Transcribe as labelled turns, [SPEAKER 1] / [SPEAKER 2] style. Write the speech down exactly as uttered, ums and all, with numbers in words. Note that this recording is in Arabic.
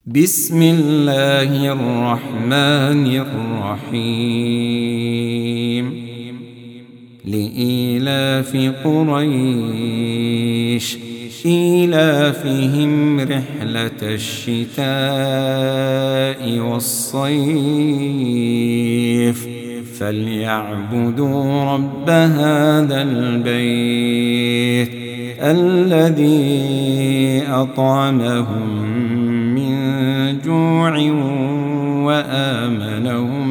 [SPEAKER 1] بسم الله الرحمن الرحيم لإيلاف قريش إيلافهم رحلة الشتاء والصيف فليعبدوا رب هذا البيت الذي أطعمهم من جوع وآمنهم